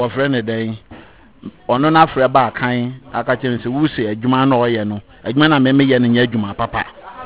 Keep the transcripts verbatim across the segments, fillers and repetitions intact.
friend a day. Ono na frɛ ba kan aka kyerɛ sɛ wo se adwuma na ɔyɛ no adwuma na meme yɛ no nyɛ adwuma papa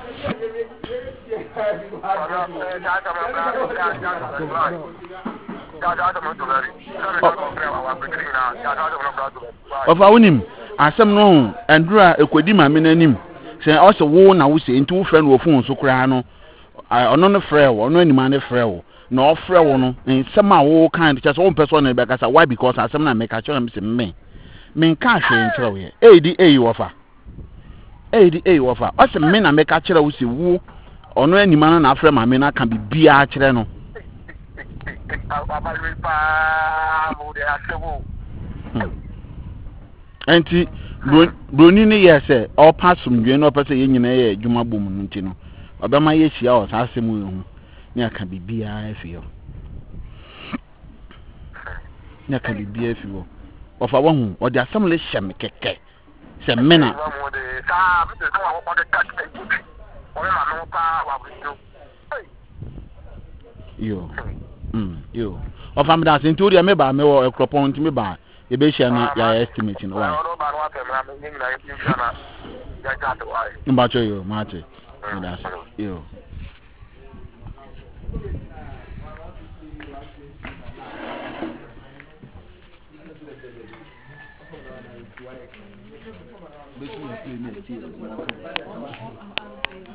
ɔfa wonim asɛm no andura ekodi ma me nanim sɛ ɔsɛ wo na wo se nti wo frɛ no wo phone so koraa no ɔno no frɛ wo ɔno anima ne frɛ wo na ɔfrɛ wo no nsɛm a wo kan kyerɛ sɛ wo mpɛ so no bɛka sa why because asɛm na meka kyerɛ me se me men ka hwe nkyerɛ wo yɛ edi eyi wofa edi eyi wofa ɔsɛ me na meka kyerɛ wo se wo ɔno anima no na afrɛ ma me na ka bibia kyerɛ no enti broni ne yɛ sɛ ɔpa somdwe no ɔpɛ sɛ yɛ nyina yɛ adwuma bom no nti no ɔbɛma yɛ hyia wɔ saa asɛm yi ho ne aka bibia afi hɔ ne aka bibia afi hɔ ɔfa wahu ɔde asɛm le hyɛ me kɛkɛ sɛ me na yo mm yo ɔfa me da sɛ nti wode me ba me wɔ ekropɔn nti me ba yɛbɛhyia na yɛ estimate no why mbacho yo mate me da yo Making a payment here.